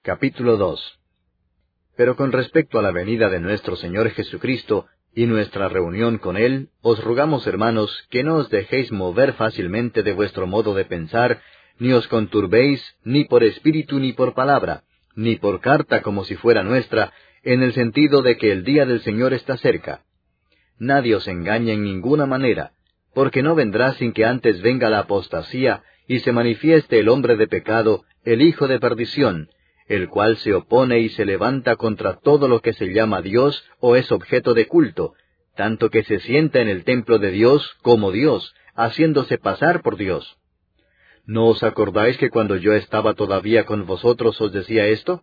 Capítulo 2. Pero con respecto a la venida de nuestro Señor Jesucristo y nuestra reunión con Él, os rogamos, hermanos, que no os dejéis mover fácilmente de vuestro modo de pensar, ni os conturbéis, ni por espíritu ni por palabra, ni por carta como si fuera nuestra, en el sentido de que el día del Señor está cerca. Nadie os engañe en ninguna manera, porque no vendrá sin que antes venga la apostasía, y se manifieste el hombre de pecado, el hijo de perdición, el cual se opone y se levanta contra todo lo que se llama Dios o es objeto de culto, tanto que se sienta en el templo de Dios como Dios, haciéndose pasar por Dios. ¿No os acordáis que cuando yo estaba todavía con vosotros os decía esto?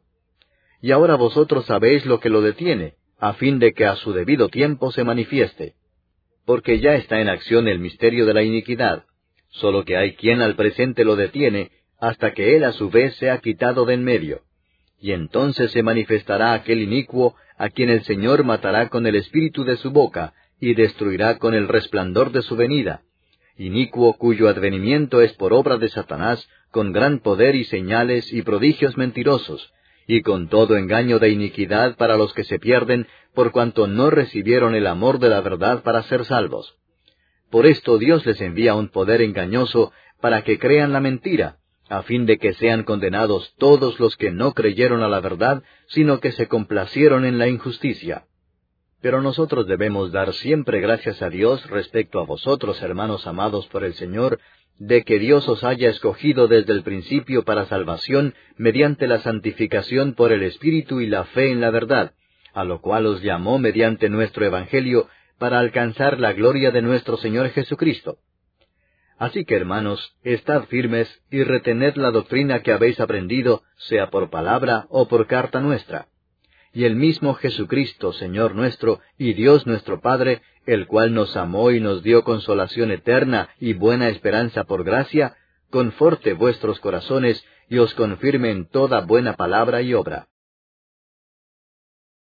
Y ahora vosotros sabéis lo que lo detiene, a fin de que a su debido tiempo se manifieste. Porque ya está en acción el misterio de la iniquidad, solo que hay quien al presente lo detiene, hasta que él a su vez sea quitado de en medio. Y entonces se manifestará aquel inicuo, a quien el Señor matará con el espíritu de su boca, y destruirá con el resplandor de su venida. Inicuo cuyo advenimiento es por obra de Satanás, con gran poder y señales y prodigios mentirosos, y con todo engaño de iniquidad para los que se pierden, por cuanto no recibieron el amor de la verdad para ser salvos. Por esto Dios les envía un poder engañoso, para que crean la mentira, a fin de que sean condenados todos los que no creyeron a la verdad, sino que se complacieron en la injusticia. Pero nosotros debemos dar siempre gracias a Dios respecto a vosotros, hermanos amados por el Señor, de que Dios os haya escogido desde el principio para salvación mediante la santificación por el Espíritu y la fe en la verdad, a lo cual os llamó mediante nuestro Evangelio para alcanzar la gloria de nuestro Señor Jesucristo. Así que, hermanos, estad firmes y retened la doctrina que habéis aprendido, sea por palabra o por carta nuestra. Y el mismo Jesucristo, Señor nuestro, y Dios nuestro Padre, el cual nos amó y nos dio consolación eterna y buena esperanza por gracia, conforte vuestros corazones y os confirme en toda buena palabra y obra.